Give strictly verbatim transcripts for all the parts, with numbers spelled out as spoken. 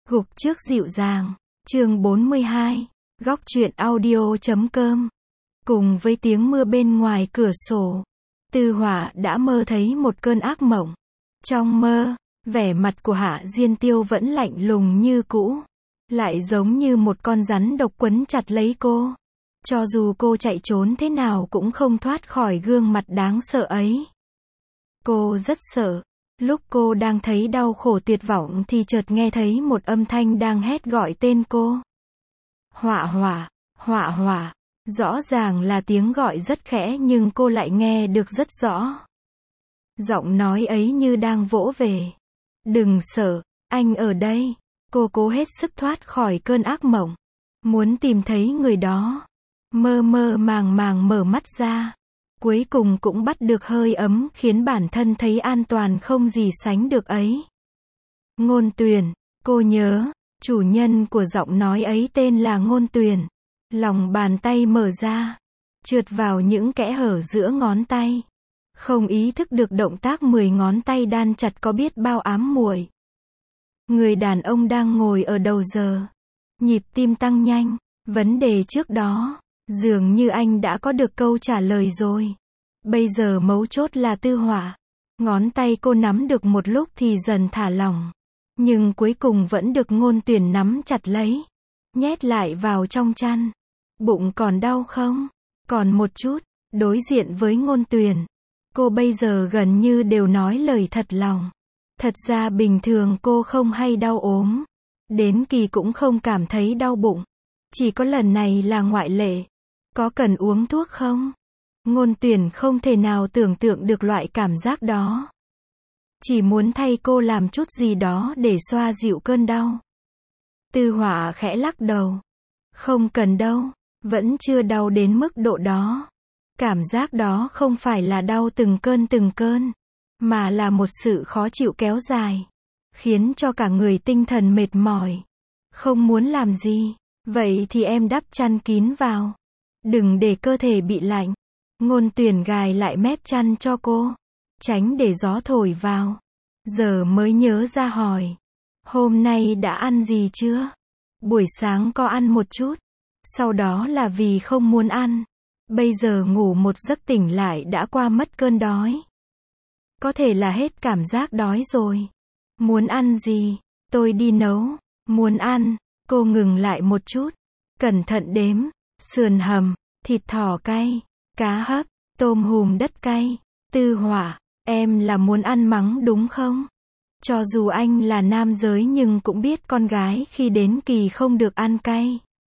Gục trước dịu dàng. Chương bốn mươi hai. Góc truyện audio chấm com. Cùng với tiếng mưa bên ngoài cửa sổ, Tư Họa đã mơ thấy một cơn ác mộng. Trong mơ, vẻ mặt của Hạ Diên Tiêu vẫn lạnh lùng như cũ, lại giống như một con rắn độc quấn chặt lấy cô. Cho dù cô chạy trốn thế nào cũng không thoát khỏi gương mặt đáng sợ ấy. Cô rất sợ. Lúc cô đang thấy đau khổ tuyệt vọng thì chợt nghe thấy một âm thanh đang hét gọi tên cô. Họa Họa, Họa Họa. Rõ ràng là tiếng gọi rất khẽ nhưng cô lại nghe được rất rõ. Giọng nói ấy như đang vỗ về. Đừng sợ, anh ở đây. Cô cố hết sức thoát khỏi cơn ác mộng, muốn tìm thấy người đó. Mơ mơ màng màng mở mắt ra, cuối cùng cũng bắt được hơi ấm khiến bản thân thấy an toàn không gì sánh được ấy. Ngôn Tuyền, cô nhớ, chủ nhân của giọng nói ấy tên là Ngôn Tuyền. Lòng bàn tay mở ra, trượt vào những kẽ hở giữa ngón tay. Không ý thức được động tác mười ngón tay đan chặt có biết bao ám muội. Người đàn ông đang ngồi ở đầu giờ, nhịp tim tăng nhanh. Vấn đề trước đó, dường như anh đã có được câu trả lời rồi. Bây giờ mấu chốt là Tư Họa. Ngón tay cô nắm được một lúc thì dần thả lỏng, nhưng cuối cùng vẫn được Ngôn Tuyền nắm chặt lấy, nhét lại vào trong chăn. Bụng còn đau không? Còn một chút. Đối diện với Ngôn Tuyền, cô bây giờ gần như đều nói lời thật lòng. Thật ra bình thường cô không hay đau ốm, đến kỳ cũng không cảm thấy đau bụng. Chỉ có lần này là ngoại lệ. Có cần uống thuốc không? Ngôn Tuyền không thể nào tưởng tượng được loại cảm giác đó. Chỉ muốn thay cô làm chút gì đó để xoa dịu cơn đau. Tư Họa khẽ lắc đầu. Không cần đâu, vẫn chưa đau đến mức độ đó. Cảm giác đó không phải là đau từng cơn từng cơn, mà là một sự khó chịu kéo dài, khiến cho cả người tinh thần mệt mỏi. Không muốn làm gì, vậy thì em đắp chăn kín vào. Đừng để cơ thể bị lạnh. Ngôn Tuyền gài lại mép chăn cho cô, tránh để gió thổi vào. Giờ mới nhớ ra hỏi. Hôm nay đã ăn gì chưa? Buổi sáng có ăn một chút, sau đó là vì không muốn ăn. Bây giờ ngủ một giấc tỉnh lại đã qua mất cơn đói. Có thể là hết cảm giác đói rồi. Muốn ăn gì? Tôi đi nấu. Muốn ăn. Cô ngừng lại một chút, cẩn thận đếm. Sườn hầm, thịt thỏ cay, cá hấp, tôm hùm đất cay. Tư Họa, em là muốn ăn mắng đúng không? Cho dù anh là nam giới nhưng cũng biết con gái khi đến kỳ không được ăn cay.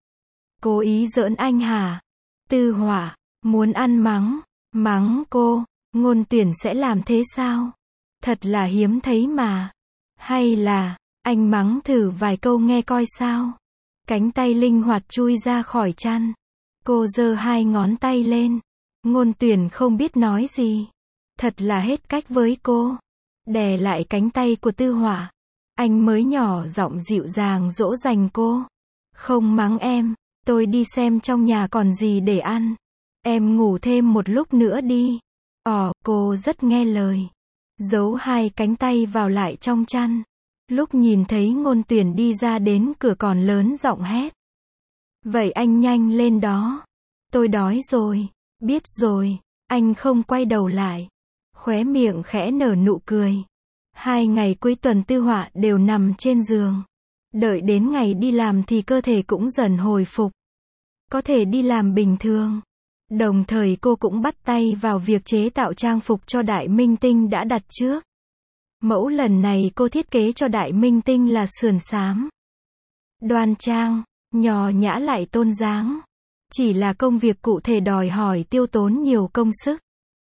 Cố ý giỡn anh hả? Tư Họa, muốn ăn mắng, mắng cô, Ngôn Tuyền sẽ làm thế sao? Thật là hiếm thấy mà. Hay là, anh mắng thử vài câu nghe coi sao? Cánh tay linh hoạt chui ra khỏi chăn. Cô giơ hai ngón tay lên. Ngôn Tuyền không biết nói gì. Thật là hết cách với cô. Đè lại cánh tay của Tư Họa, anh mới nhỏ giọng dịu dàng dỗ dành cô. Không mắng em, tôi đi xem trong nhà còn gì để ăn. Em ngủ thêm một lúc nữa đi. Ồ, cô rất nghe lời. Giấu hai cánh tay vào lại trong chăn. Lúc nhìn thấy Ngôn Tuyền đi ra đến cửa còn lớn giọng hét. Vậy anh nhanh lên đó. Tôi đói rồi. Biết rồi. Anh không quay đầu lại, khóe miệng khẽ nở nụ cười. Hai ngày cuối tuần Tư Họa đều nằm trên giường. Đợi đến ngày đi làm thì cơ thể cũng dần hồi phục, có thể đi làm bình thường. Đồng thời cô cũng bắt tay vào việc chế tạo trang phục cho Đại Minh Tinh đã đặt trước. Mẫu lần này cô thiết kế cho Đại Minh Tinh là sườn xám, đoan trang, nho nhã lại tôn dáng. Chỉ là công việc cụ thể đòi hỏi tiêu tốn nhiều công sức.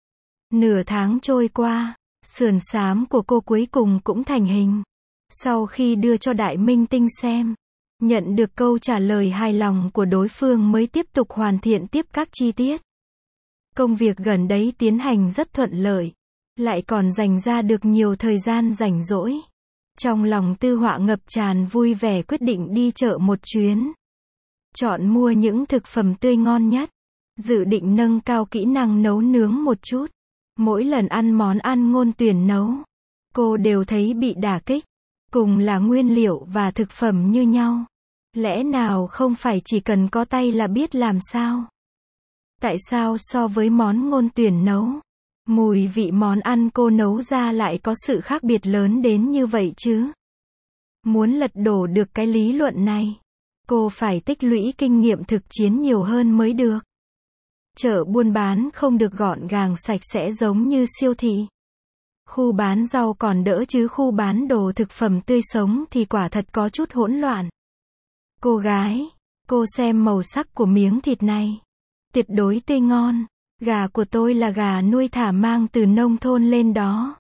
Nửa tháng trôi qua, sườn xám của cô cuối cùng cũng thành hình. Sau khi đưa cho Đại Minh Tinh xem, nhận được câu trả lời hài lòng của đối phương mới tiếp tục hoàn thiện tiếp các chi tiết. Công việc gần đấy tiến hành rất thuận lợi, lại còn dành ra được nhiều thời gian rảnh rỗi. Trong lòng Tư Họa ngập tràn vui vẻ quyết định đi chợ một chuyến. Chọn mua những thực phẩm tươi ngon nhất, dự định nâng cao kỹ năng nấu nướng một chút. Mỗi lần ăn món ăn Ngôn Tuyền nấu, cô đều thấy bị đả kích. Cùng là nguyên liệu và thực phẩm như nhau. Lẽ nào không phải chỉ cần có tay là biết làm sao? Tại sao so với món Ngôn Tuyển nấu, mùi vị món ăn cô nấu ra lại có sự khác biệt lớn đến như vậy chứ? Muốn lật đổ được cái lý luận này, cô phải tích lũy kinh nghiệm thực chiến nhiều hơn mới được. Chợ buôn bán không được gọn gàng sạch sẽ giống như siêu thị. Khu bán rau còn đỡ chứ khu bán đồ thực phẩm tươi sống thì quả thật có chút hỗn loạn. Cô gái, cô xem màu sắc của miếng thịt này. Tuyệt đối tươi ngon. Gà của tôi là gà nuôi thả mang từ nông thôn lên đó.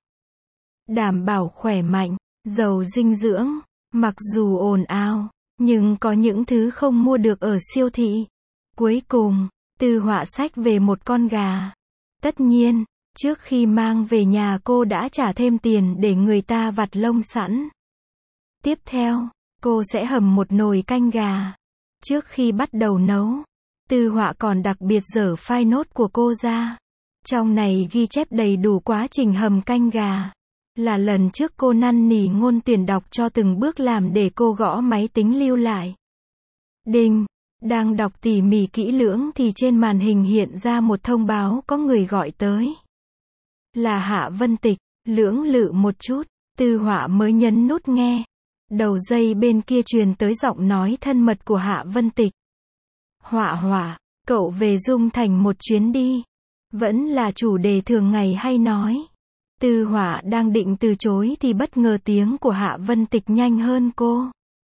Đảm bảo khỏe mạnh, giàu dinh dưỡng. Mặc dù ồn ào, nhưng có những thứ không mua được ở siêu thị. Cuối cùng, Tư Họa xách về một con gà. Tất nhiên, trước khi mang về nhà cô đã trả thêm tiền để người ta vặt lông sẵn. Tiếp theo, cô sẽ hầm một nồi canh gà. Trước khi bắt đầu nấu, Tư Họa còn đặc biệt dở file note của cô ra. Trong này ghi chép đầy đủ quá trình hầm canh gà. Là lần trước cô năn nỉ Ngôn Tuyển đọc cho từng bước làm để cô gõ máy tính lưu lại. Đinh, đang đọc tỉ mỉ kỹ lưỡng thì trên màn hình hiện ra một thông báo có người gọi tới. Là Hạ Vân Tịch. Lưỡng lự một chút, Tư Họa mới nhấn nút nghe. Đầu dây bên kia truyền tới giọng nói thân mật của Hạ Vân Tịch. Họa Họa, cậu về Dung Thành một chuyến đi. Vẫn là chủ đề thường ngày hay nói. Tư Họa đang định từ chối thì bất ngờ tiếng của Hạ Vân Tịch nhanh hơn cô.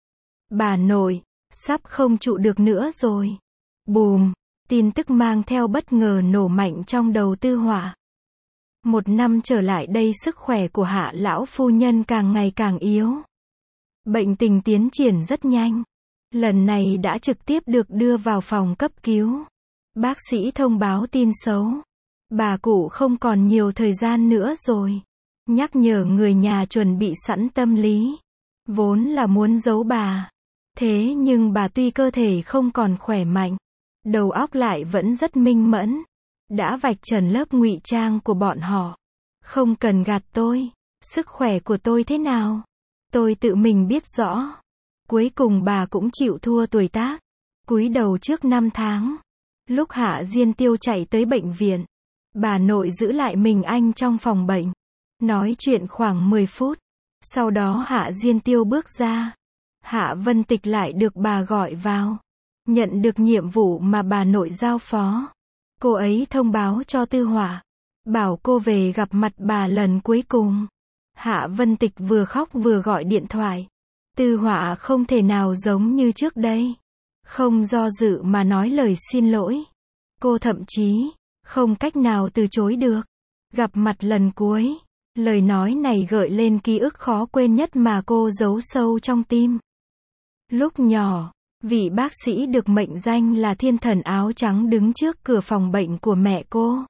Bà nội, sắp không trụ được nữa rồi. Bùm, tin tức mang theo bất ngờ nổ mạnh trong đầu Tư Họa. Một năm trở lại đây sức khỏe của Hạ lão phu nhân càng ngày càng yếu. Bệnh tình tiến triển rất nhanh. Lần này đã trực tiếp được đưa vào phòng cấp cứu. Bác sĩ thông báo tin xấu. Bà cụ không còn nhiều thời gian nữa rồi. Nhắc nhở người nhà chuẩn bị sẵn tâm lý. Vốn là muốn giấu bà. Thế nhưng bà tuy cơ thể không còn khỏe mạnh, đầu óc lại vẫn rất minh mẫn. Đã vạch trần lớp ngụy trang của bọn họ. Không cần gạt tôi. Sức khỏe của tôi thế nào? Tôi tự mình biết rõ. Cuối cùng bà cũng chịu thua tuổi tác. Cúi đầu trước năm tháng. Lúc Hạ Diên Tiêu chạy tới bệnh viện, bà nội giữ lại mình anh trong phòng bệnh. Nói chuyện khoảng mười phút. Sau đó Hạ Diên Tiêu bước ra. Hạ Vân Tịch lại được bà gọi vào. Nhận được nhiệm vụ mà bà nội giao phó. Cô ấy thông báo cho Tư Họa. Bảo cô về gặp mặt bà lần cuối cùng. Hạ Vân Tịch vừa khóc vừa gọi điện thoại. Tư Họa không thể nào giống như trước đây. Không do dự mà nói lời xin lỗi. Cô thậm chí không cách nào từ chối được. Gặp mặt lần cuối. Lời nói này gợi lên ký ức khó quên nhất mà cô giấu sâu trong tim. Lúc nhỏ, vị bác sĩ được mệnh danh là thiên thần áo trắng đứng trước cửa phòng bệnh của mẹ cô.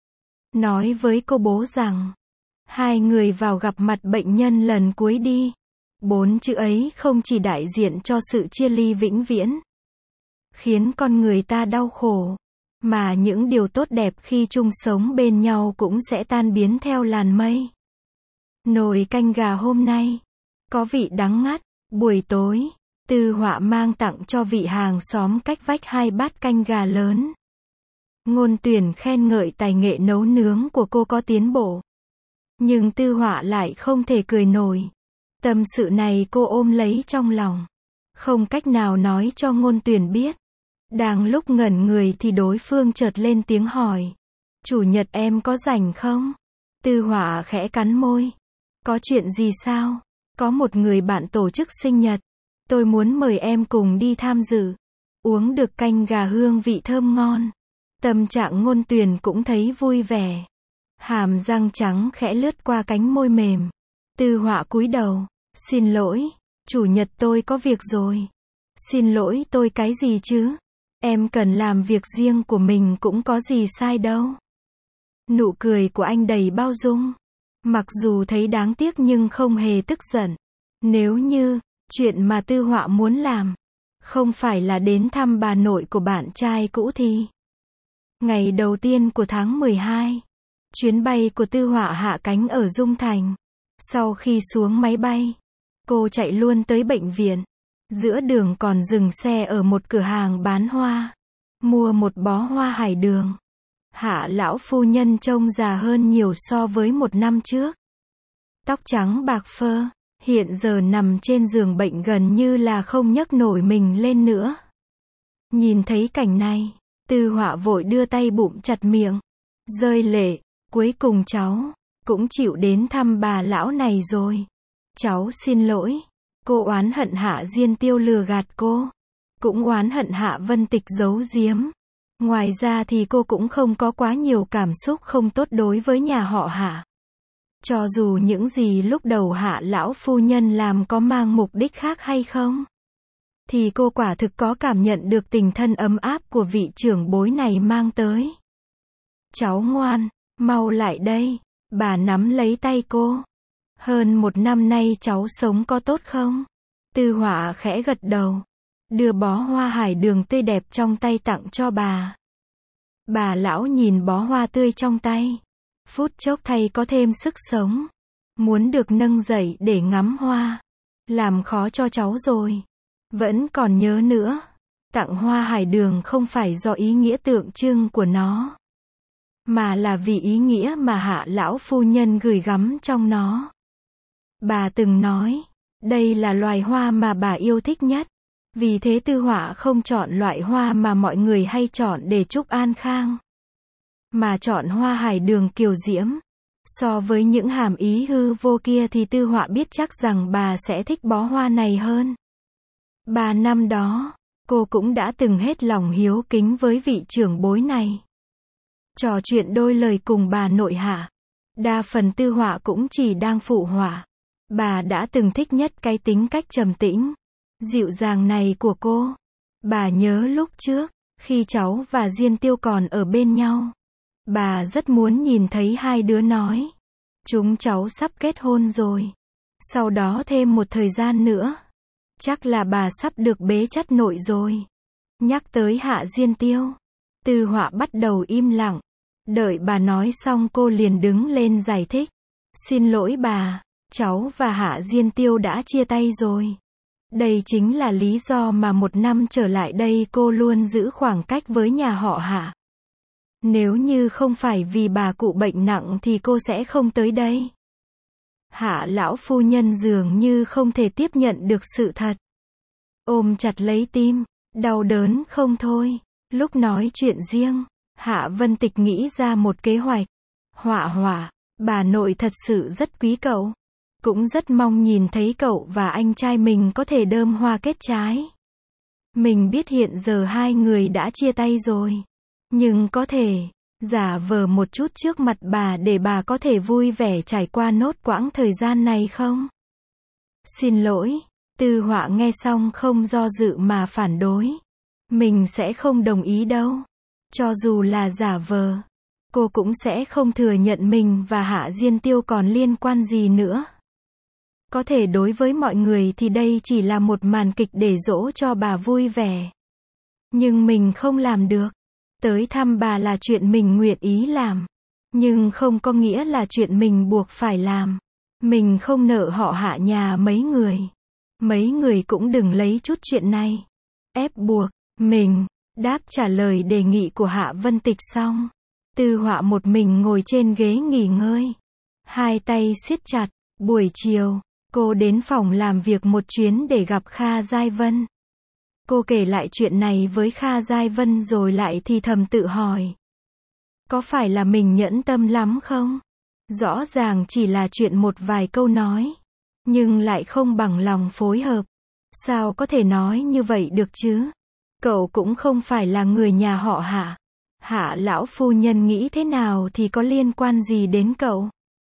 Nói với cô bố rằng, hai người vào gặp mặt bệnh nhân lần cuối đi. Bốn chữ ấy không chỉ đại diện cho sự chia ly vĩnh viễn, khiến con người ta đau khổ, mà những điều tốt đẹp khi chung sống bên nhau cũng sẽ tan biến theo làn mây. Nồi canh gà hôm nay có vị đắng ngắt. Buổi tối, Tư Họa mang tặng cho vị hàng xóm cách vách hai bát canh gà lớn. Ngôn Tuyển khen ngợi tài nghệ nấu nướng của cô có tiến bộ. Nhưng Tư Họa lại không thể cười nổi. Tâm sự này cô ôm lấy trong lòng. Không cách nào nói cho Ngôn Tuyển biết. Đang lúc ngẩn người thì đối phương chợt lên tiếng hỏi. Chủ nhật em có rảnh không? Tư Họa khẽ cắn môi. Có chuyện gì sao? Có một người bạn tổ chức sinh nhật. Tôi muốn mời em cùng đi tham dự. Uống được canh gà hương vị thơm ngon. Tâm trạng Ngôn Tuyển cũng thấy vui vẻ. Hàm răng trắng khẽ lướt qua cánh môi mềm. Tư Họa cúi đầu. Xin lỗi, chủ nhật tôi có việc rồi. Xin lỗi tôi cái gì chứ? Em cần làm việc riêng của mình cũng có gì sai đâu. Nụ cười của anh đầy bao dung. Mặc dù thấy đáng tiếc nhưng không hề tức giận. Nếu như, chuyện mà Tư Họa muốn làm, không phải là đến thăm bà nội của bạn trai cũ thì. Ngày đầu tiên của tháng mười hai, chuyến bay của Tư Họa hạ cánh ở Dung Thành. Sau khi xuống máy bay, Cô chạy luôn tới bệnh viện. Giữa đường còn dừng xe ở một cửa hàng bán hoa. Mua một bó hoa hải đường. Hạ lão phu nhân trông già hơn nhiều so với một năm trước. Tóc trắng bạc phơ, hiện giờ nằm trên giường bệnh gần như là không nhấc nổi mình lên nữa. Nhìn thấy cảnh này, Tư Họa vội đưa tay bụm chặt miệng, rơi lệ, cuối cùng cháu cũng chịu đến thăm bà lão này rồi. Cháu xin lỗi. Cô oán hận Hạ Diên Tiêu lừa gạt cô, cũng oán hận Hạ Vân Tịch giấu giếm. Ngoài ra thì cô cũng không có quá nhiều cảm xúc không tốt đối với nhà họ Hạ. Cho dù những gì lúc đầu Hạ lão phu nhân làm có mang mục đích khác hay không, thì cô quả thực có cảm nhận được tình thân ấm áp của vị trưởng bối này mang tới. Cháu ngoan, mau lại đây. Bà nắm lấy tay cô. Hơn một năm nay cháu sống có tốt không? Tư Họa khẽ gật đầu, đưa bó hoa hải đường tươi đẹp trong tay tặng cho bà. Bà lão nhìn bó hoa tươi trong tay, phút chốc thấy có thêm sức sống, muốn được nâng dậy để ngắm hoa. Làm khó cho cháu rồi. Vẫn còn nhớ nữa, tặng hoa hải đường không phải do ý nghĩa tượng trưng của nó, mà là vì ý nghĩa mà Hạ lão phu nhân gửi gắm trong nó. Bà từng nói, đây là loài hoa mà bà yêu thích nhất. Vì thế Tư Họa không chọn loại hoa mà mọi người hay chọn để chúc an khang, mà chọn hoa hải đường kiều diễm. So với những hàm ý hư vô kia thì Tư Họa biết chắc rằng bà sẽ thích bó hoa này hơn. Ba năm đó, cô cũng đã từng hết lòng hiếu kính với vị trưởng bối này. Trò chuyện đôi lời cùng bà nội Hạ. Đa phần Tư Họa cũng chỉ đang phụ họa. Bà đã từng thích nhất cái tính cách trầm tĩnh, dịu dàng này của cô. Bà nhớ lúc trước, khi cháu và Diên Tiêu còn ở bên nhau, bà rất muốn nhìn thấy hai đứa nói, chúng cháu sắp kết hôn rồi. Sau đó thêm một thời gian nữa, chắc là bà sắp được bế chắt nội rồi. Nhắc tới Hạ Diên Tiêu, Tư Họa bắt đầu im lặng. Đợi bà nói xong cô liền đứng lên giải thích. Xin lỗi bà, cháu và Hạ Diên Tiêu đã chia tay rồi. Đây chính là lý do mà một năm trở lại đây cô luôn giữ khoảng cách với nhà họ Hạ. Nếu như không phải vì bà cụ bệnh nặng thì cô sẽ không tới đây. Hạ lão phu nhân dường như không thể tiếp nhận được sự thật. Ôm chặt lấy tim, đau đớn không thôi. Lúc nói chuyện riêng, Hạ Vân Tịch nghĩ ra một kế hoạch. Họa Họa, bà nội thật sự rất quý cậu. Cũng rất mong nhìn thấy cậu và anh trai mình có thể đơm hoa kết trái. Mình biết hiện giờ hai người đã chia tay rồi. Nhưng có thể giả vờ một chút trước mặt bà để bà có thể vui vẻ trải qua nốt quãng thời gian này không? Xin lỗi. Tư Họa nghe xong không do dự mà phản đối. Mình sẽ không đồng ý đâu. Cho dù là giả vờ, cô cũng sẽ không thừa nhận mình và Hạ Diên Tiêu còn liên quan gì nữa. Có thể đối với mọi người thì đây chỉ là một màn kịch để dỗ cho bà vui vẻ. Nhưng mình không làm được. Tới thăm bà là chuyện mình nguyện ý làm. Nhưng không có nghĩa là chuyện mình buộc phải làm. Mình không nợ họ Hạ nhà mấy người. Mấy người cũng đừng lấy chút chuyện này ép buộc mình. Đáp trả lời đề nghị của Hạ Vân Tịch xong, Tư Họa một mình ngồi trên ghế nghỉ ngơi, hai tay siết chặt. Buổi chiều, cô đến phòng làm việc một chuyến để gặp Kha Giai Vân. Cô kể lại chuyện này với Kha Giai Vân rồi lại thì thầm tự hỏi, có phải là mình nhẫn tâm lắm không? Rõ ràng chỉ là chuyện một vài câu nói, nhưng lại không bằng lòng phối hợp. Sao có thể nói như vậy được chứ? Cậu cũng không phải là người nhà họ Hạ. Hạ lão phu nhân nghĩ thế nào thì có liên quan gì đến cậu?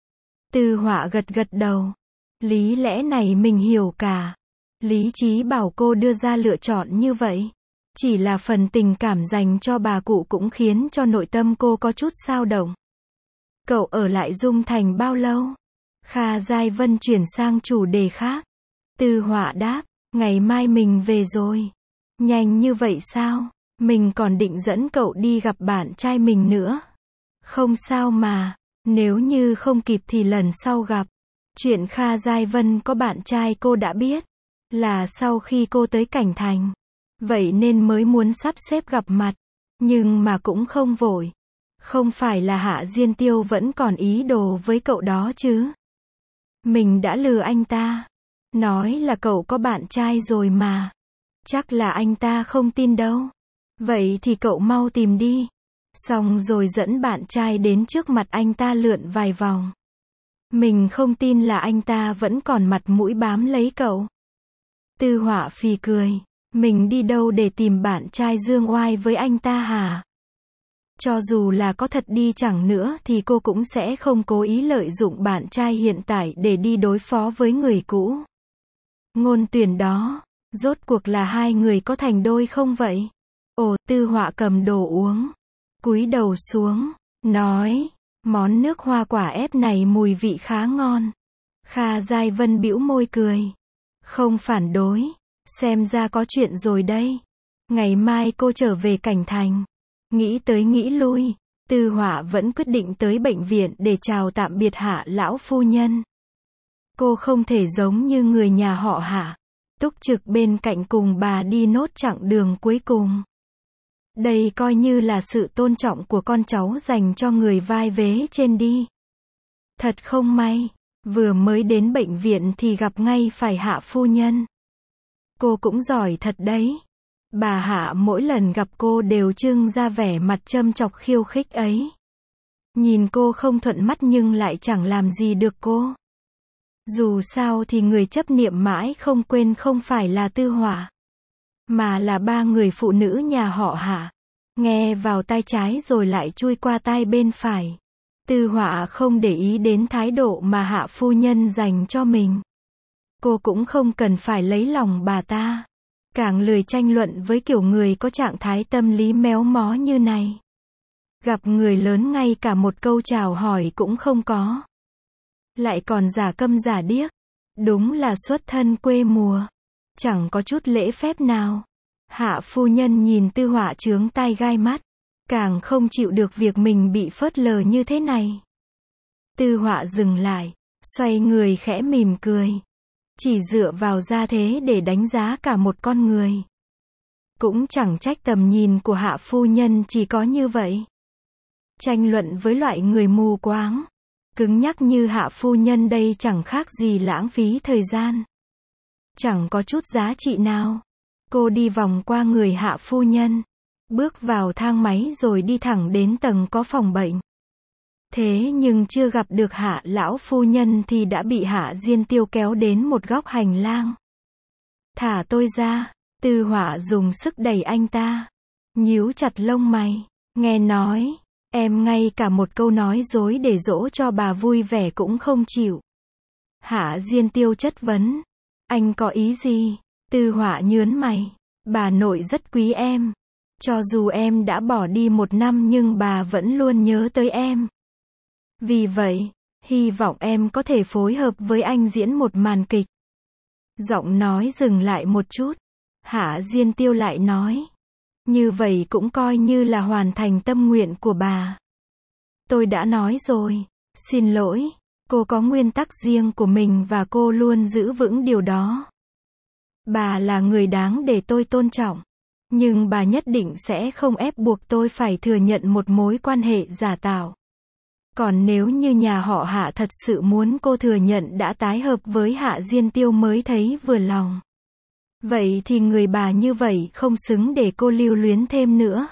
Tư Họa gật gật đầu. Lý lẽ này mình hiểu cả. Lý trí bảo cô đưa ra lựa chọn như vậy. Chỉ là phần tình cảm dành cho bà cụ cũng khiến cho nội tâm cô có chút dao động. Cậu ở lại Dung Thành bao lâu? Kha Giai Vân chuyển sang chủ đề khác. Tư Họa đáp, ngày mai mình về rồi. Nhanh như vậy sao? Mình còn định dẫn cậu đi gặp bạn trai mình nữa. Không sao mà, nếu như không kịp thì lần sau gặp. Chuyện Kha Giai Vân có bạn trai cô đã biết, là sau khi cô tới Cảnh Thành. Vậy nên mới muốn sắp xếp gặp mặt, nhưng mà cũng không vội. Không phải là Hạ Diên Tiêu vẫn còn ý đồ với cậu đó chứ? Mình đã lừa anh ta, nói là cậu có bạn trai rồi mà. Chắc là anh ta không tin đâu. Vậy thì cậu mau tìm đi. Xong rồi dẫn bạn trai đến trước mặt anh ta lượn vài vòng. Mình không tin là anh ta vẫn còn mặt mũi bám lấy cậu. Tư Họa phì cười. Mình đi đâu để tìm bạn trai dương oai với anh ta hả? Cho dù là có thật đi chẳng nữa thì cô cũng sẽ không cố ý lợi dụng bạn trai hiện tại để đi đối phó với người cũ. Ngôn tuyển đó, rốt cuộc là hai người có thành đôi không vậy? Ồ, Tư Họa cầm đồ uống, cúi đầu xuống, nói, món nước hoa quả ép này mùi vị khá ngon. Kha Giai Vân bĩu môi cười, không phản đối, xem ra có chuyện rồi đây. Ngày mai cô trở về Cảnh Thành. Nghĩ tới nghĩ lui, Tư Họa vẫn quyết định tới bệnh viện để chào tạm biệt Hạ lão phu nhân. Cô không thể giống như người nhà họ Hạ, túc trực bên cạnh cùng bà đi nốt chặng đường cuối cùng. Đây coi như là sự tôn trọng của con cháu dành cho người vai vế trên đi. Thật không may, vừa mới đến bệnh viện thì gặp ngay phải Hạ phu nhân. Cô cũng giỏi thật đấy. Bà Hạ mỗi lần gặp cô đều trưng ra vẻ mặt châm chọc khiêu khích ấy. Nhìn cô không thuận mắt nhưng lại chẳng làm gì được cô. Dù sao thì người chấp niệm mãi không quên không phải là Tư Họa, mà là ba người phụ nữ nhà họ Hạ. Nghe vào tai trái rồi lại chui qua tai bên phải. Tư Họa không để ý đến thái độ mà Hạ phu nhân dành cho mình. Cô cũng không cần phải lấy lòng bà ta. Càng lười tranh luận với kiểu người có trạng thái tâm lý méo mó như này. Gặp người lớn ngay cả một câu chào hỏi cũng không có. Lại còn giả câm giả điếc. Đúng là xuất thân quê mùa. Chẳng có chút lễ phép nào. Hạ phu nhân nhìn Tư Họa chướng tai gai mắt. Càng không chịu được việc mình bị phớt lờ như thế này. Tư Họa dừng lại, xoay người khẽ mỉm cười. Chỉ dựa vào gia thế để đánh giá cả một con người. Cũng chẳng trách tầm nhìn của Hạ phu nhân chỉ có như vậy. Tranh luận với loại người mù quáng, cứng nhắc như Hạ phu nhân đây chẳng khác gì lãng phí thời gian. Chẳng có chút giá trị nào. Cô đi vòng qua người Hạ phu nhân, bước vào thang máy rồi đi thẳng đến tầng có phòng bệnh. Thế nhưng chưa gặp được Hạ lão phu nhân thì đã bị Hạ Diên Tiêu kéo đến một góc hành lang. Thả tôi ra. Tư Họa dùng sức đẩy anh ta. Nhíu chặt lông mày. Nghe nói, em ngay cả một câu nói dối để dỗ cho bà vui vẻ cũng không chịu. Hạ Diên Tiêu chất vấn. Anh có ý gì? Tư Họa nhớn mày. Bà nội rất quý em. Cho dù em đã bỏ đi một năm nhưng bà vẫn luôn nhớ tới em. Vì vậy, hy vọng em có thể phối hợp với anh diễn một màn kịch. Giọng nói dừng lại một chút. Hạ Diên Tiêu lại nói. Như vậy cũng coi như là hoàn thành tâm nguyện của bà. Tôi đã nói rồi. Xin lỗi. Cô có nguyên tắc riêng của mình và cô luôn giữ vững điều đó. Bà là người đáng để tôi tôn trọng. Nhưng bà nhất định sẽ không ép buộc tôi phải thừa nhận một mối quan hệ giả tạo. Còn nếu như nhà họ Hạ thật sự muốn cô thừa nhận đã tái hợp với Hạ Diên Tiêu mới thấy vừa lòng. Vậy thì người bà như vậy không xứng để cô lưu luyến thêm nữa.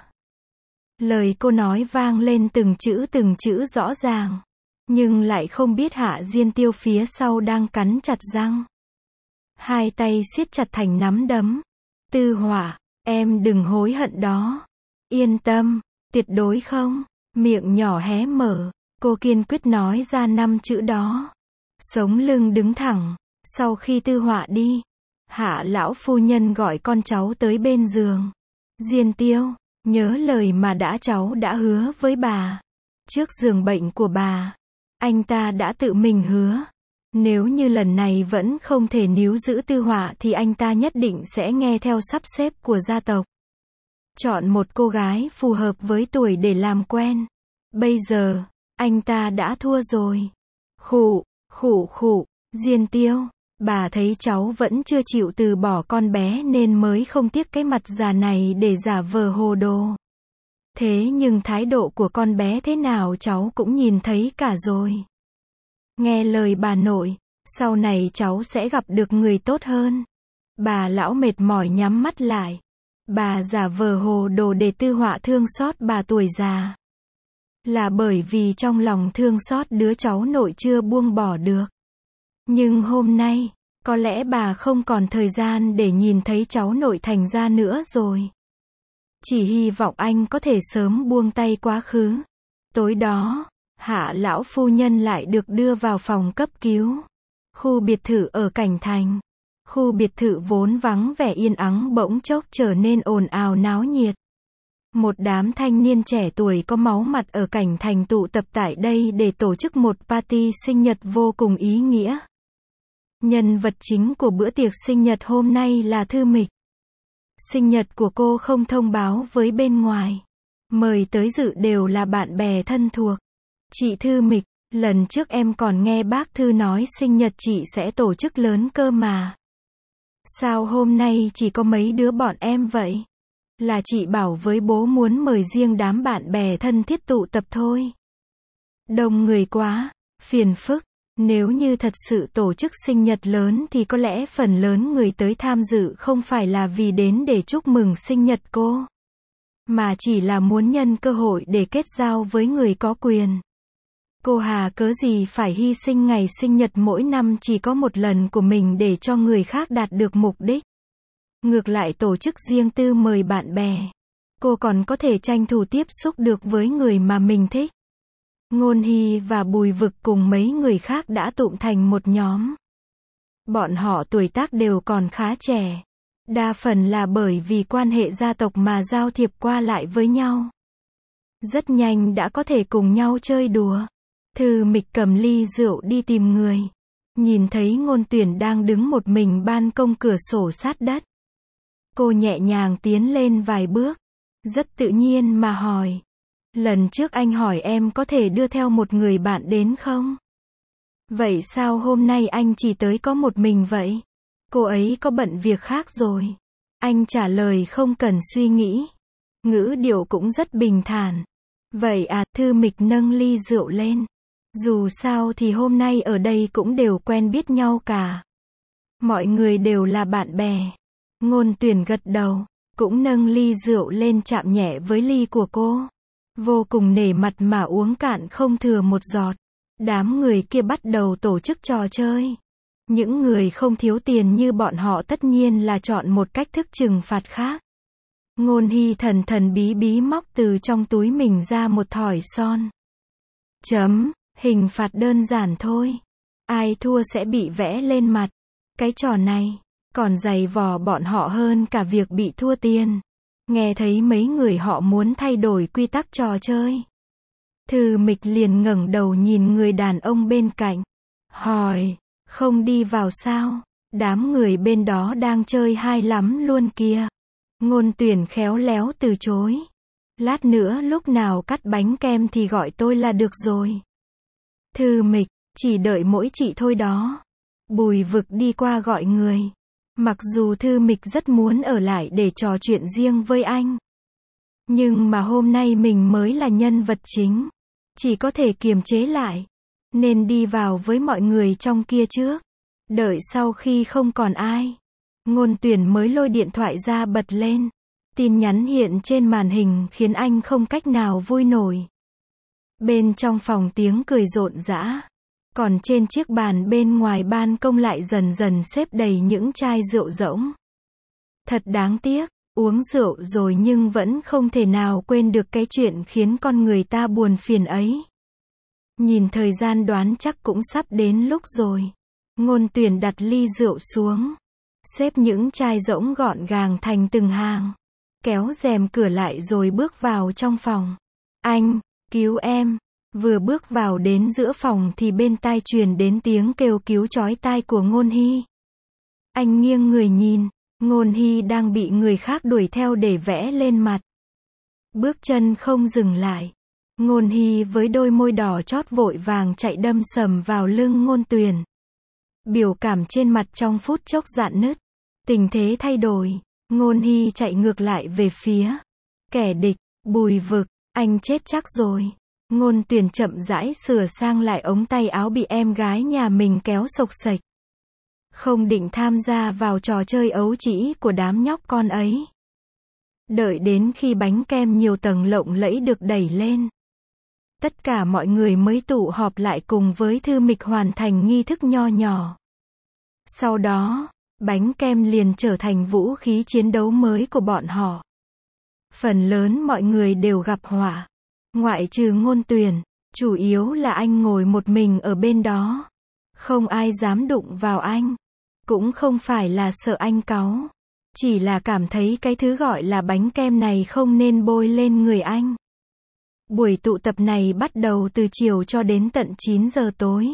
Lời cô nói vang lên từng chữ từng chữ rõ ràng. Nhưng lại không biết Hạ Diên Tiêu phía sau đang cắn chặt răng. Hai tay siết chặt thành nắm đấm. Tư Họa, em đừng hối hận đó. Yên tâm, tuyệt đối không. Miệng nhỏ hé mở. Cô kiên quyết nói ra năm chữ đó. Sống lưng đứng thẳng. Sau khi Tư Họa đi, Hạ lão phu nhân gọi con cháu tới bên giường. Diên Tiêu, nhớ lời mà đã cháu đã hứa với bà. Trước giường bệnh của bà, anh ta đã tự mình hứa. Nếu như lần này vẫn không thể níu giữ Tư Họa thì anh ta nhất định sẽ nghe theo sắp xếp của gia tộc. Chọn một cô gái phù hợp với tuổi để làm quen. Bây giờ, anh ta đã thua rồi. Khụ, khụ khụ. Diên Tiêu, bà thấy cháu vẫn chưa chịu từ bỏ con bé nên mới không tiếc cái mặt già này để giả vờ hồ đồ. Thế nhưng thái độ của con bé thế nào cháu cũng nhìn thấy cả rồi. Nghe lời bà nội, sau này cháu sẽ gặp được người tốt hơn. Bà lão mệt mỏi nhắm mắt lại. Bà giả vờ hồ đồ để Tư Họa thương xót bà tuổi già. Là bởi vì trong lòng thương xót đứa cháu nội chưa buông bỏ được. Nhưng hôm nay, có lẽ bà không còn thời gian để nhìn thấy cháu nội thành ra nữa rồi. Chỉ hy vọng anh có thể sớm buông tay quá khứ. Tối đó, Hạ lão phu nhân lại được đưa vào phòng cấp cứu. Khu biệt thự ở Cảnh Thành. Khu biệt thự vốn vắng vẻ yên ắng bỗng chốc trở nên ồn ào náo nhiệt. Một đám thanh niên trẻ tuổi có máu mặt ở Cảnh Thành tụ tập tại đây để tổ chức một party sinh nhật vô cùng ý nghĩa. Nhân vật chính của bữa tiệc sinh nhật hôm nay là Thư Mịch. Sinh nhật của cô không thông báo với bên ngoài. Mời tới dự đều là bạn bè thân thuộc. Chị Thư Mịch, lần trước em còn nghe bác Thư nói sinh nhật chị sẽ tổ chức lớn cơ mà. Sao hôm nay chỉ có mấy đứa bọn em vậy? Là chị bảo với bố muốn mời riêng đám bạn bè thân thiết tụ tập thôi. Đông người quá, phiền phức. Nếu như thật sự tổ chức sinh nhật lớn thì có lẽ phần lớn người tới tham dự không phải là vì đến để chúc mừng sinh nhật cô, mà chỉ là muốn nhân cơ hội để kết giao với người có quyền. Cô hà cớ gì phải hy sinh ngày sinh nhật mỗi năm chỉ có một lần của mình để cho người khác đạt được mục đích. Ngược lại tổ chức riêng tư mời bạn bè. Cô còn có thể tranh thủ tiếp xúc được với người mà mình thích. Ngôn Hy và Bùi Vực cùng mấy người khác đã tụm thành một nhóm. Bọn họ tuổi tác đều còn khá trẻ. Đa phần là bởi vì quan hệ gia tộc mà giao thiệp qua lại với nhau. Rất nhanh đã có thể cùng nhau chơi đùa. Thư Mịch cầm ly rượu đi tìm người. Nhìn thấy Ngôn Tuyển đang đứng một mình ban công cửa sổ sát đất. Cô nhẹ nhàng tiến lên vài bước. Rất tự nhiên mà hỏi. Lần trước anh hỏi em có thể đưa theo một người bạn đến không? Vậy sao hôm nay anh chỉ tới có một mình vậy? Cô ấy có bận việc khác rồi. Anh trả lời không cần suy nghĩ. Ngữ điệu cũng rất bình thản. Vậy à, Thư Mịch nâng ly rượu lên. Dù sao thì hôm nay ở đây cũng đều quen biết nhau cả. Mọi người đều là bạn bè. Ngôn Tuyển gật đầu, cũng nâng ly rượu lên chạm nhẹ với ly của cô. Vô cùng nể mặt mà uống cạn không thừa một giọt. Đám người kia bắt đầu tổ chức trò chơi. Những người không thiếu tiền như bọn họ tất nhiên là chọn một cách thức trừng phạt khác. Ngôn Hy thần thần bí bí móc từ trong túi mình ra một thỏi son. Chấm, hình phạt đơn giản thôi. Ai thua sẽ bị vẽ lên mặt. Cái trò này, còn dày vò bọn họ hơn cả việc bị thua tiền. Nghe thấy mấy người họ muốn thay đổi quy tắc trò chơi. Thư Mịch liền ngẩng đầu nhìn người đàn ông bên cạnh. Hỏi, không đi vào sao? Đám người bên đó đang chơi hay lắm luôn kìa. Ngôn Tuyển khéo léo từ chối. Lát nữa lúc nào cắt bánh kem thì gọi tôi là được rồi. Thư Mịch, chỉ đợi mỗi chị thôi đó. Bùi Vực đi qua gọi người. Mặc dù Thư Mịch rất muốn ở lại để trò chuyện riêng với anh. Nhưng mà hôm nay mình mới là nhân vật chính. Chỉ có thể kiềm chế lại. Nên đi vào với mọi người trong kia trước. Đợi sau khi không còn ai. Ngôn Tuyển mới lôi điện thoại ra bật lên. Tin nhắn hiện trên màn hình khiến anh không cách nào vui nổi. Bên trong phòng tiếng cười rộn rã. Còn trên chiếc bàn bên ngoài ban công lại dần dần xếp đầy những chai rượu rỗng. Thật đáng tiếc, uống rượu rồi nhưng vẫn không thể nào quên được cái chuyện khiến con người ta buồn phiền ấy. Nhìn thời gian đoán chắc cũng sắp đến lúc rồi. Ngôn Tuyển đặt ly rượu xuống. Xếp những chai rỗng gọn gàng thành từng hàng. Kéo rèm cửa lại rồi bước vào trong phòng. Anh, cứu em. Vừa bước vào đến giữa phòng thì bên tai truyền đến tiếng kêu cứu chói tai của Ngôn Hy. Anh nghiêng người nhìn, Ngôn Hy đang bị người khác đuổi theo để vẽ lên mặt. Bước chân không dừng lại. Ngôn Hy với đôi môi đỏ chót vội vàng chạy đâm sầm vào lưng Ngôn Tuyển. Biểu cảm trên mặt trong phút chốc rạn nứt. Tình thế thay đổi. Ngôn Hy chạy ngược lại về phía kẻ địch. Bùi Vực, anh chết chắc rồi. Ngôn Tuyền chậm rãi sửa sang lại ống tay áo bị em gái nhà mình kéo xộc xệch. Không định tham gia vào trò chơi ấu trĩ của đám nhóc con ấy. Đợi đến khi bánh kem nhiều tầng lộng lẫy được đẩy lên, tất cả mọi người mới tụ họp lại cùng với Thư Mịch hoàn thành nghi thức nho nhỏ. Sau đó, bánh kem liền trở thành vũ khí chiến đấu mới của bọn họ. Phần lớn mọi người đều gặp họa. Ngoại trừ Ngôn Tuyền, chủ yếu là anh ngồi một mình ở bên đó. Không ai dám đụng vào anh. Cũng không phải là sợ anh cáu. Chỉ là cảm thấy cái thứ gọi là bánh kem này không nên bôi lên người anh. Buổi tụ tập này bắt đầu từ chiều cho đến tận chín giờ tối.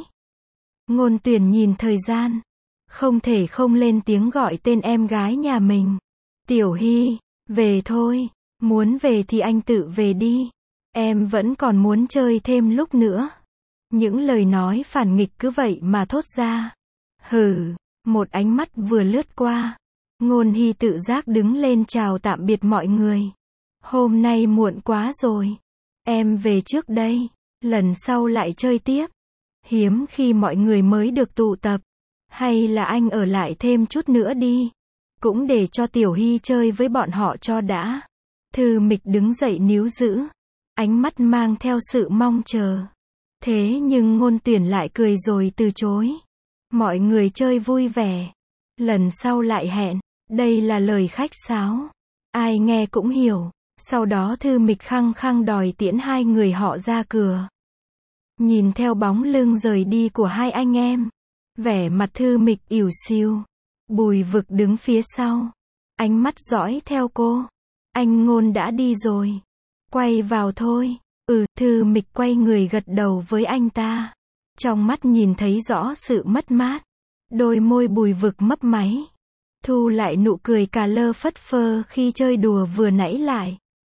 Ngôn Tuyền nhìn thời gian. Không thể không lên tiếng gọi tên em gái nhà mình. Tiểu Hy, về thôi. Muốn về thì anh tự về đi. Em vẫn còn muốn chơi thêm lúc nữa. Những lời nói phản nghịch cứ vậy mà thốt ra. Hừ, một ánh mắt vừa lướt qua. Ngôn Hy tự giác đứng lên chào tạm biệt mọi người. Hôm nay muộn quá rồi. Em về trước đây. Lần sau lại chơi tiếp. Hiếm khi mọi người mới được tụ tập. Hay là anh ở lại thêm chút nữa đi. Cũng để cho Tiểu Hy chơi với bọn họ cho đã. Thư Mịch đứng dậy níu giữ. Ánh mắt mang theo sự mong chờ. Thế nhưng Ngôn Tuyền lại cười rồi từ chối. Mọi người chơi vui vẻ. Lần sau lại hẹn. Đây là lời khách sáo. Ai nghe cũng hiểu. Sau đó Thư Mịch khăng khăng đòi tiễn hai người họ ra cửa. Nhìn theo bóng lưng rời đi của hai anh em. Vẻ mặt Thư Mịch ỉu xìu. Bùi Vực đứng phía sau. Ánh mắt dõi theo cô. Anh Ngôn đã đi rồi. Quay vào thôi. Ừ, Thư Mịch quay người gật đầu với anh ta. Trong mắt nhìn thấy rõ sự mất mát. Đôi môi Bùi Vực mấp máy. Thu lại nụ cười cà lơ phất phơ khi chơi đùa vừa nãy lại.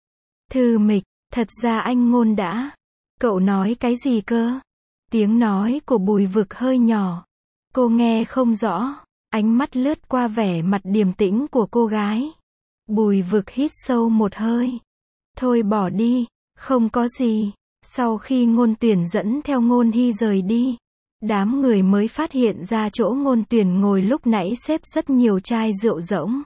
Thư Mịch, thật ra anh Ngôn đã. Cậu nói cái gì cơ? Tiếng nói của Bùi Vực hơi nhỏ. Cô nghe không rõ. Ánh mắt lướt qua vẻ mặt điềm tĩnh của cô gái. Bùi Vực hít sâu một hơi. Thôi bỏ đi, không có gì. Sau khi Ngôn Tuyền dẫn theo Ngôn Hy rời đi, đám người mới phát hiện ra chỗ Ngôn Tuyền ngồi lúc nãy xếp rất nhiều chai rượu rỗng.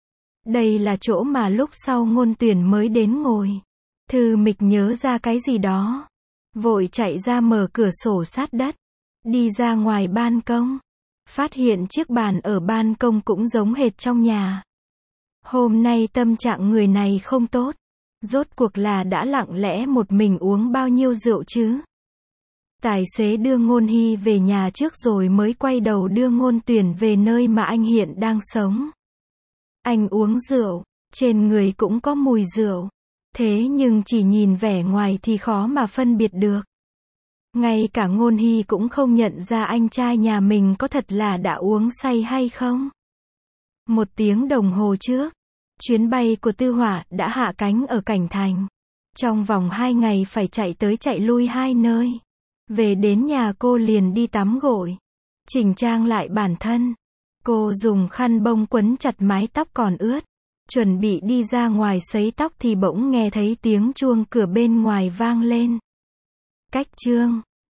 Đây là chỗ mà lúc sau Ngôn Tuyền mới đến ngồi. Thư Mịch nhớ ra cái gì đó. Vội chạy ra mở cửa sổ sát đất. Đi ra ngoài ban công. Phát hiện chiếc bàn ở ban công cũng giống hệt trong nhà. Hôm nay tâm trạng người này không tốt. Rốt cuộc là đã lặng lẽ một mình uống bao nhiêu rượu chứ? Tài xế đưa Ngôn Hy về nhà trước rồi mới quay đầu đưa Ngôn Tuyền về nơi mà anh hiện đang sống. Anh uống rượu, trên người cũng có mùi rượu. Thế nhưng chỉ nhìn vẻ ngoài thì khó mà phân biệt được. Ngay cả Ngôn Hy cũng không nhận ra anh trai nhà mình có thật là đã uống say hay không. Một tiếng đồng hồ trước, chuyến bay của Tư Hỏa đã hạ cánh ở Cảnh Thành. Trong vòng hai ngày phải chạy tới chạy lui hai nơi. Về đến nhà cô liền đi tắm gội. Chỉnh trang lại bản thân. Cô dùng khăn bông quấn chặt mái tóc còn ướt. Chuẩn bị đi ra ngoài sấy tóc thì bỗng nghe thấy tiếng chuông cửa bên ngoài vang lên. Cách chương